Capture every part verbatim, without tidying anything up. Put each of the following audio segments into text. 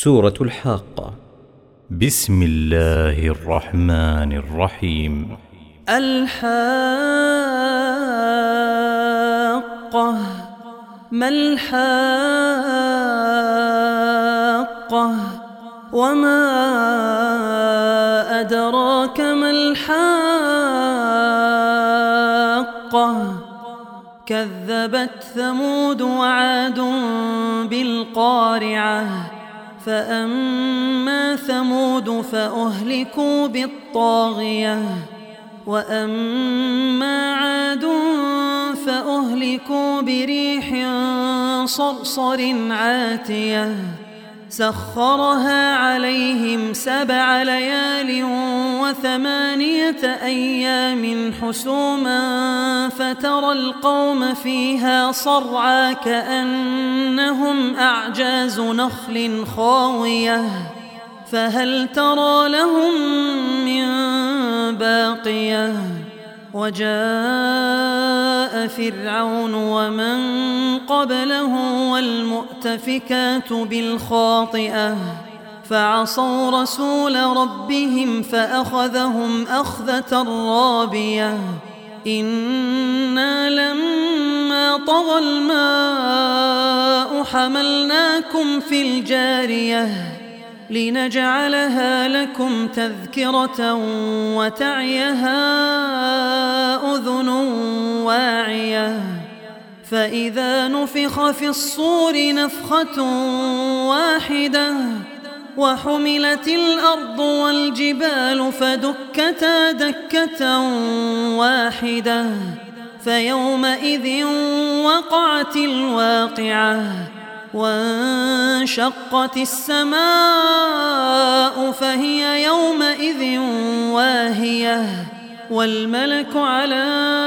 سورة الحاقة. بسم الله الرحمن الرحيم. الحاقة. ما الحاقة وما أدراك ما الحاقة. كذبت ثمود وعاد بالقارعة. فأما ثمود فأهلكوا بالطاغية وأما عاد فأهلكوا بريح صرصر عاتية سخرها عليهم سبع ليال وثمانية أيام حسوما فترى القوم فيها صرعى كأنهم أعجاز نخل خاوية فهل ترى لهم من باقية. وجاء فرعون ومن قبله والمؤتفكات بالخاطئة فعصوا رسول ربهم فأخذهم أخذة رابية. إنا لما طغى الماء حملناكم في الجارية لنجعلها لكم تذكرة وتعيها أذن واعية. فإذا نفخ في الصور نفخة واحدة وحملت الأرض والجبال فدكتا دكة واحدة فيومئذ وقعت الواقعة وانشقت السماء فهي يومئذ واهية والملك على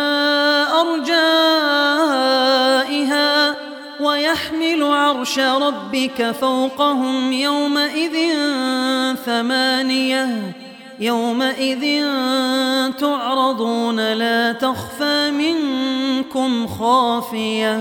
أرجائها ويحمل عرش ربك فوقهم يومئذ ثمانية يومئذ تعرضون لا تخفى منكم خافية.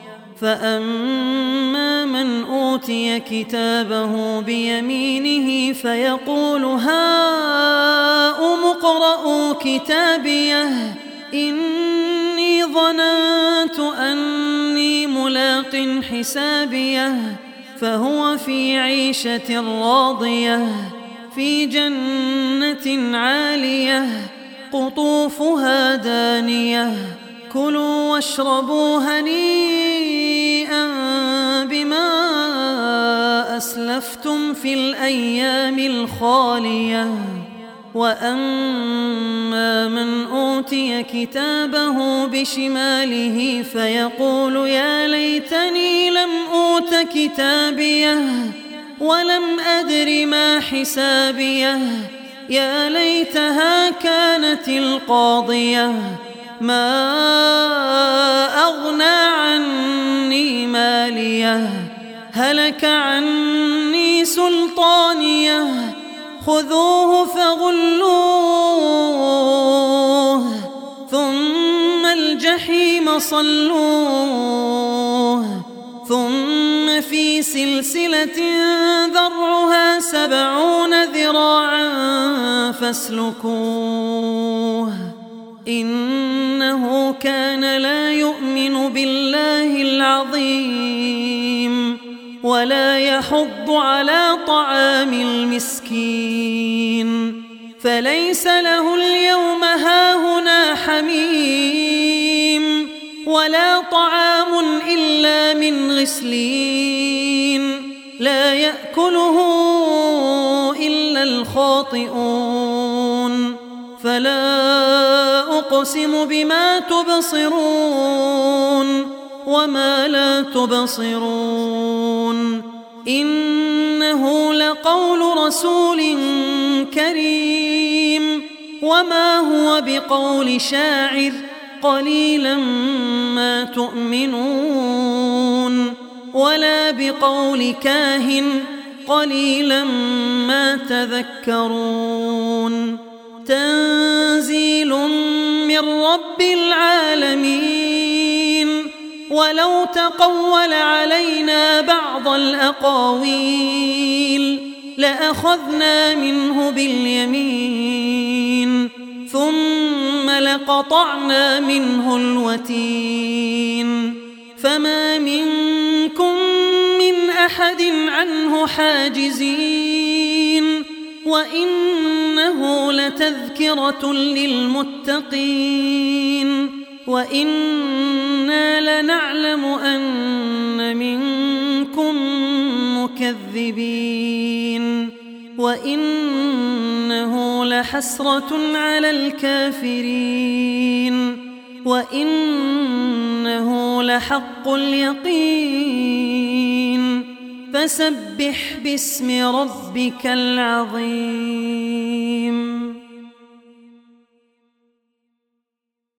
فأما من أوتي كتابه بيمينه فيقول هاؤم اقرءوا كتابيه إني ظننت أني ملاق حسابيه فهو في عيشة راضية في جنة عالية قطوفها دانية كلوا واشربوا هنيئا بما أسلفتم في الأيام الخالية. وأما من أوتي كتابه بشماله فيقول يا ليتني لم أوت كتابيه ولم أدر ما حسابيه يا ليتها كانت القاضية ما أغنى عني ماليه هلك عني سلطانيه خذوه فغلوه ثم الجحيم صلوه ثم في سلسلة ذرعها سبعون ذراعا فاسلكوه إنه كان لا يؤمن بالله العظيم ولا يحض على طعام المسكين فليس له اليوم هاهنا حميم ولا طعام إلا من غسلين لا يأكله إلا الخاطئون. فلا أقسم بما تبصرون وما لا تبصرون إنه لقول رسول كريم وما هو بقول شاعر قليلا ما تؤمنون ولا بقول كاهن قليلا ما تذكرون. تنزيل من رب العالمين ولو تقول علينا بعض الأقاويل لأخذنا منه باليمين ثم لقطعنا منه الوتين فما منكم من أحد عنه حاجزين وإنه لتذكرة للمتقين وإنا لنعلم أن منكم مكذبين وإنه لحسرة على الكافرين وإنه لحق اليقين فسبح باسم ربك العظيم.